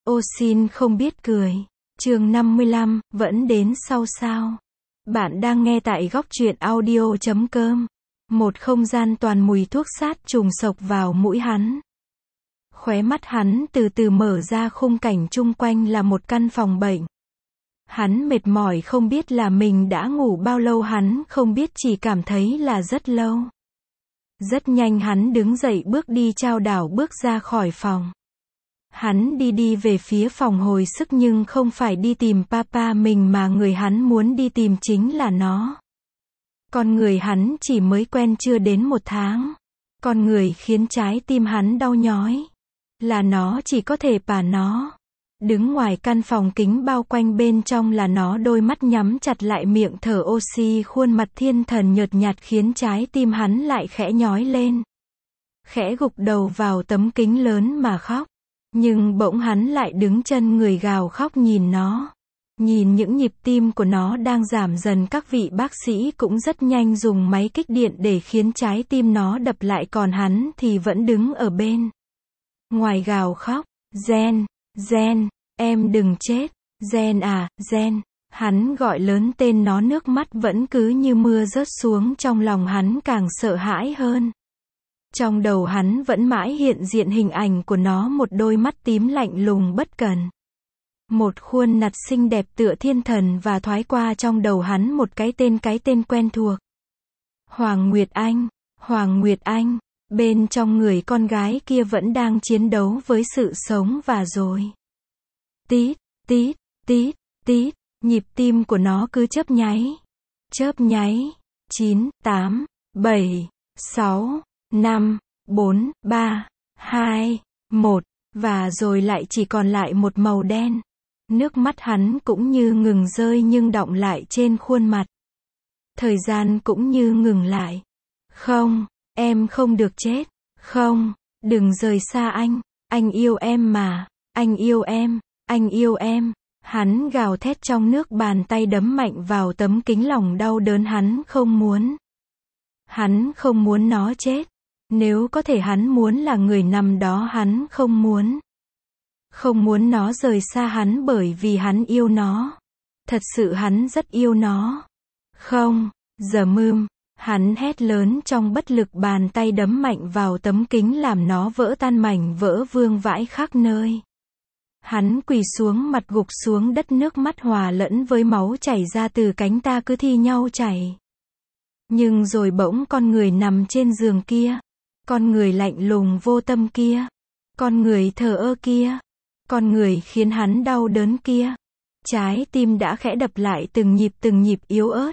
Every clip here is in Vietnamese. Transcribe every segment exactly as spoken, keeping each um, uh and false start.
Ô xin không biết cười. Chương năm mươi lăm, vẫn đến sau sao? Bạn đang nghe tại góc truyện audio chấm com. Một không gian toàn mùi thuốc sát trùng sộc vào mũi hắn. Khóe mắt hắn từ từ mở ra, khung cảnh chung quanh là một căn phòng bệnh. Hắn mệt mỏi không biết là mình đã ngủ bao lâu, hắn không biết, chỉ cảm thấy là rất lâu. Rất nhanh hắn đứng dậy bước đi chao đảo bước ra khỏi phòng. Hắn đi đi về phía phòng hồi sức, nhưng không phải đi tìm papa mình mà người hắn muốn đi tìm chính là nó. Con người hắn chỉ mới quen chưa đến một tháng. Con người khiến trái tim hắn đau nhói. Là nó, chỉ có thể bà nó. Đứng ngoài căn phòng kính bao quanh bên trong là nó, đôi mắt nhắm chặt lại, miệng thở oxy, khuôn mặt thiên thần nhợt nhạt khiến trái tim hắn lại khẽ nhói lên. Khẽ gục đầu vào tấm kính lớn mà khóc. Nhưng bỗng hắn lại đứng chân người gào khóc nhìn nó. Nhìn những nhịp tim của nó đang giảm dần, các vị bác sĩ cũng rất nhanh dùng máy kích điện để khiến trái tim nó đập lại, còn hắn thì vẫn đứng ở bên ngoài gào khóc. Gen, Gen, em đừng chết. Gen à, Gen. Hắn gọi lớn tên nó, nước mắt vẫn cứ như mưa rớt xuống, trong lòng hắn càng sợ hãi hơn. Trong đầu hắn vẫn mãi hiện diện hình ảnh của nó, một đôi mắt tím lạnh lùng bất cần. Một khuôn mặt xinh đẹp tựa thiên thần, và thoái qua trong đầu hắn một cái tên, cái tên quen thuộc. Hoàng Nguyệt Anh, Hoàng Nguyệt Anh. Bên trong người con gái kia vẫn đang chiến đấu với sự sống, và rồi. Tít, tít, tít, tít, nhịp tim của nó cứ chớp nháy. Chớp nháy. chín, tám, bảy, sáu, năm, bốn, ba, hai, một. Và rồi lại chỉ còn lại một màu đen. Nước mắt hắn cũng như ngừng rơi nhưng đọng lại trên khuôn mặt. Thời gian cũng như ngừng lại. Không, em không được chết. Không, đừng rời xa anh. Anh yêu em mà. Anh yêu em. Anh yêu em. Hắn gào thét trong nước, bàn tay đấm mạnh vào tấm kính, lòng đau đớn. Hắn không muốn. Hắn không muốn nó chết. Nếu có thể hắn muốn là người nằm đó, hắn không muốn. Không muốn nó rời xa hắn, bởi vì hắn yêu nó. Thật sự hắn rất yêu nó. Không, giờ mưm. Hắn hét lớn trong bất lực, bàn tay đấm mạnh vào tấm kính làm nó vỡ tan mảnh vỡ vương vãi khắp nơi. Hắn quỳ xuống, mặt gục xuống đất, nước mắt hòa lẫn với máu chảy ra từ cánh ta cứ thi nhau chảy. Nhưng rồi bỗng con người nằm trên giường kia. Con người lạnh lùng vô tâm kia. Con người thờ ơ kia. Con người khiến hắn đau đớn kia. Trái tim đã khẽ đập lại từng nhịp từng nhịp yếu ớt.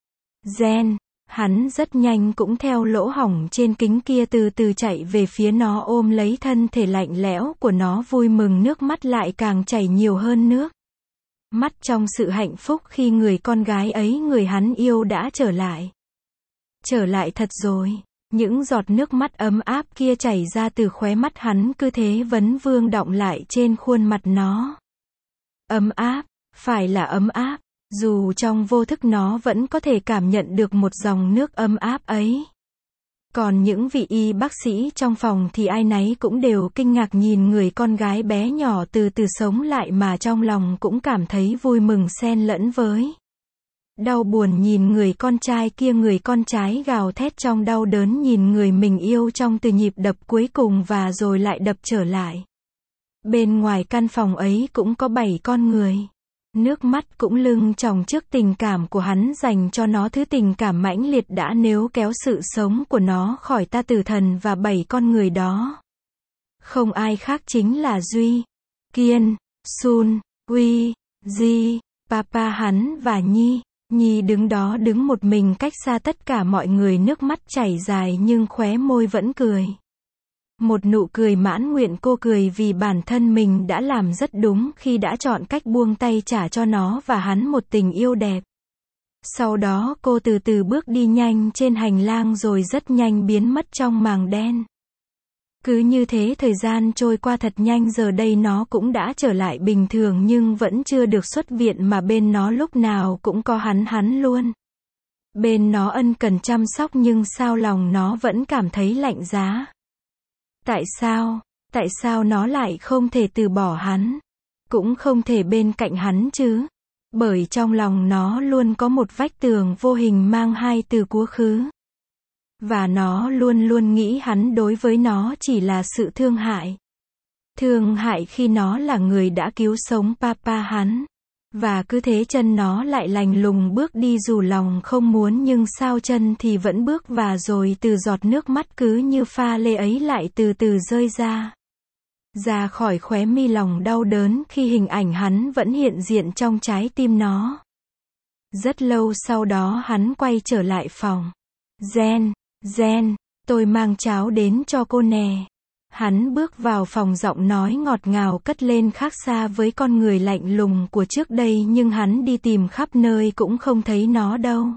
Gen. Hắn rất nhanh cũng theo lỗ hổng trên kính kia từ từ chạy về phía nó, ôm lấy thân thể lạnh lẽo của nó, vui mừng, nước mắt lại càng chảy nhiều hơn nước mắt trong sự hạnh phúc khi người con gái ấy, người hắn yêu đã trở lại. Trở lại thật rồi. Những giọt nước mắt ấm áp kia chảy ra từ khóe mắt hắn, cứ thế vấn vương đọng lại trên khuôn mặt nó. Ấm áp, phải là ấm áp. Dù trong vô thức nó vẫn có thể cảm nhận được một dòng nước ấm áp ấy. Còn những vị y bác sĩ trong phòng thì ai nấy cũng đều kinh ngạc nhìn người con gái bé nhỏ từ từ sống lại, mà trong lòng cũng cảm thấy vui mừng xen lẫn với đau buồn nhìn người con trai kia. Người con trai gào thét trong đau đớn nhìn người mình yêu trong từ nhịp đập cuối cùng, và rồi lại đập trở lại. Bên ngoài căn phòng ấy cũng có bảy con người. Nước mắt cũng lưng tròng trước tình cảm của hắn dành cho nó, thứ tình cảm mãnh liệt đã níu kéo sự sống của nó khỏi ta tử thần, và bảy con người đó. Không ai khác chính là Duy, Kiên, Sun, Uy, Di, papa hắn và Nhi. Nhi đứng đó, đứng một mình cách xa tất cả mọi người, nước mắt chảy dài nhưng khóe môi vẫn cười. Một nụ cười mãn nguyện, cô cười vì bản thân mình đã làm rất đúng khi đã chọn cách buông tay trả cho nó và hắn một tình yêu đẹp. Sau đó cô từ từ bước đi nhanh trên hành lang, rồi rất nhanh biến mất trong màng đen. Cứ như thế thời gian trôi qua thật nhanh, giờ đây nó cũng đã trở lại bình thường, nhưng vẫn chưa được xuất viện, mà bên nó lúc nào cũng có hắn hắn luôn. Bên nó ân cần chăm sóc, nhưng sao lòng nó vẫn cảm thấy lạnh giá. Tại sao? Tại sao nó lại không thể từ bỏ hắn? cũng không thể bên cạnh hắn chứ. Bởi trong lòng nó luôn có một vách tường vô hình mang hai từ quá khứ. Và nó luôn luôn nghĩ hắn đối với nó chỉ là sự thương hại. Thương hại khi nó là người đã cứu sống papa hắn. Và cứ thế chân nó lại lành lùng bước đi dù lòng không muốn nhưng sao chân thì vẫn bước và rồi từ giọt nước mắt cứ như pha lê ấy lại từ từ rơi ra. Ra khỏi khóe mi lòng đau đớn khi hình ảnh hắn vẫn hiện diện trong trái tim nó. Rất lâu sau đó hắn quay trở lại phòng. Jen, Jen, tôi mang cháo đến cho cô nè. Hắn bước vào phòng giọng nói ngọt ngào cất lên khác xa với con người lạnh lùng của trước đây nhưng hắn đi tìm khắp nơi cũng không thấy nó đâu.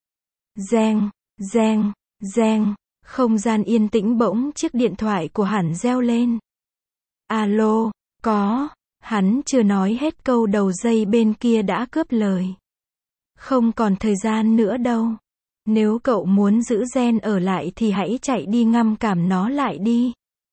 Reng, reng, reng, không gian yên tĩnh bỗng chiếc điện thoại của hắn reo lên. Alo, có, hắn chưa nói hết câu đầu dây bên kia đã cướp lời. Không còn thời gian nữa đâu. Nếu cậu muốn giữ Jen ở lại thì hãy chạy đi ngăn cản nó lại đi.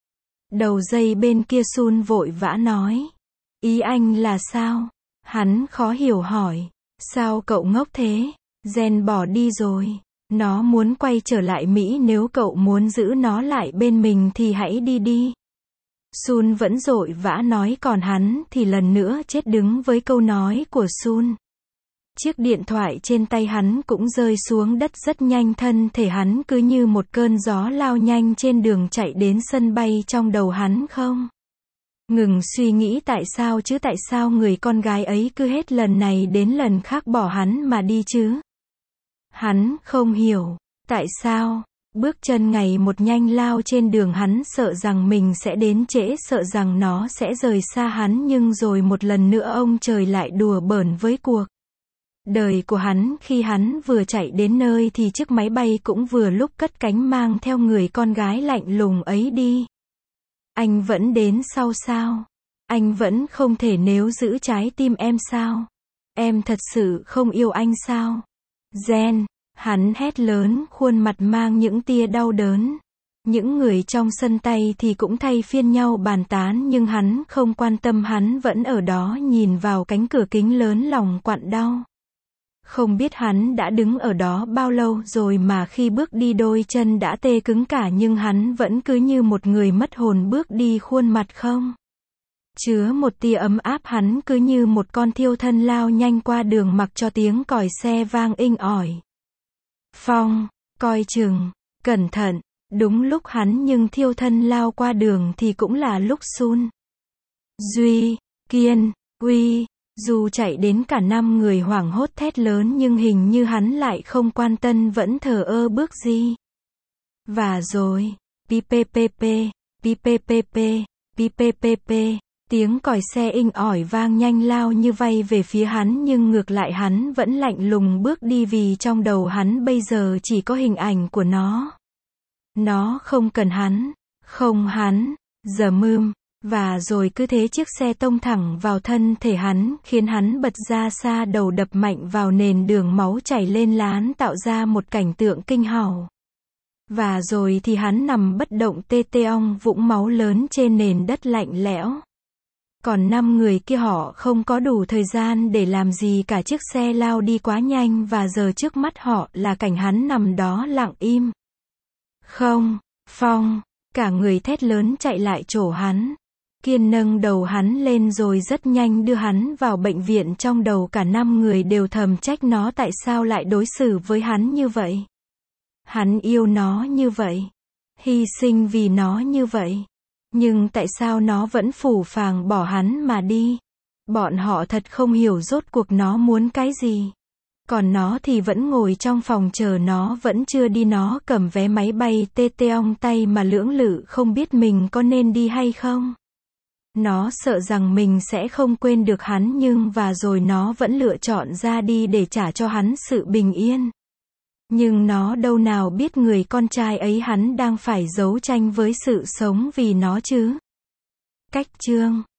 Đầu dây bên kia Sun vội vã nói. Ý anh là sao? Hắn khó hiểu hỏi. Sao cậu ngốc thế? Jen bỏ đi rồi. Nó muốn quay trở lại Mỹ nếu cậu muốn giữ nó lại bên mình thì hãy đi đi. Sun vẫn vội vã nói còn hắn thì lần nữa chết đứng với câu nói của Sun. Chiếc điện thoại trên tay hắn cũng rơi xuống đất rất nhanh thân thể hắn cứ như một cơn gió lao nhanh trên đường chạy đến sân bay trong đầu hắn không. Ngừng suy nghĩ tại sao chứ tại sao người con gái ấy cứ hết lần này đến lần khác bỏ hắn mà đi chứ. Hắn không hiểu, tại sao, bước chân ngày một nhanh lao trên đường hắn sợ rằng mình sẽ đến trễ sợ rằng nó sẽ rời xa hắn nhưng rồi một lần nữa ông trời lại đùa bỡn với cuộc đời của hắn khi hắn vừa chạy đến nơi thì chiếc máy bay cũng vừa lúc cất cánh mang theo người con gái lạnh lùng ấy đi. Anh vẫn đến sau sao? Anh vẫn không thể nếu giữ trái tim em sao? Em thật sự không yêu anh sao? Jen, hắn hét lớn khuôn mặt mang những tia đau đớn. Những người trong sân tay thì cũng thay phiên nhau bàn tán nhưng hắn không quan tâm hắn vẫn ở đó nhìn vào cánh cửa kính lớn lòng quặn đau. Không biết hắn đã đứng ở đó bao lâu rồi mà khi bước đi đôi chân đã tê cứng cả nhưng hắn vẫn cứ như một người mất hồn bước đi khuôn mặt không chứa một tia ấm áp hắn cứ như một con thiêu thân lao nhanh qua đường mặc cho tiếng còi xe vang inh ỏi. Phong, coi chừng, cẩn thận, đúng lúc hắn nhưng thiêu thân lao qua đường thì cũng là lúc Sun, Duy, Kiên, Uy, dù chạy đến cả năm người hoảng hốt thét lớn nhưng hình như hắn lại không quan tâm vẫn thờ ơ bước đi. Và rồi, ppp, ppp, ppp, tiếng còi xe inh ỏi vang nhanh lao như vay về phía hắn nhưng ngược lại hắn vẫn lạnh lùng bước đi vì trong đầu hắn bây giờ chỉ có hình ảnh của nó. Nó không cần hắn, không hắn, giờ mươm. Và rồi cứ thế chiếc xe tông thẳng vào thân thể hắn, khiến hắn bật ra xa đầu đập mạnh vào nền đường máu chảy lên lán tạo ra một cảnh tượng kinh hào. Và rồi thì hắn nằm bất động tê tê ong vũng máu lớn trên nền đất lạnh lẽo. Còn năm người kia họ không có đủ thời gian để làm gì cả chiếc xe lao đi quá nhanh và giờ trước mắt họ là cảnh hắn nằm đó lặng im. Không, Phong, cả người thét lớn chạy lại chỗ hắn. Kiên nâng đầu hắn lên rồi rất nhanh đưa hắn vào bệnh viện trong đầu cả năm người đều thầm trách nó tại sao lại đối xử với hắn như vậy. Hắn yêu nó như vậy. Hy sinh vì nó như vậy. Nhưng tại sao nó vẫn phũ phàng bỏ hắn mà đi? Bọn họ thật không hiểu rốt cuộc nó muốn cái gì. Còn nó thì vẫn ngồi trong phòng chờ nó vẫn chưa đi nó cầm vé máy bay tê tê ong tay mà lưỡng lự không biết mình có nên đi hay không. Nó sợ rằng mình sẽ không quên được hắn nhưng và rồi nó vẫn lựa chọn ra đi để trả cho hắn sự bình yên. Nhưng nó đâu nào biết người con trai ấy hắn đang phải đấu tranh với sự sống vì nó chứ. Cách chương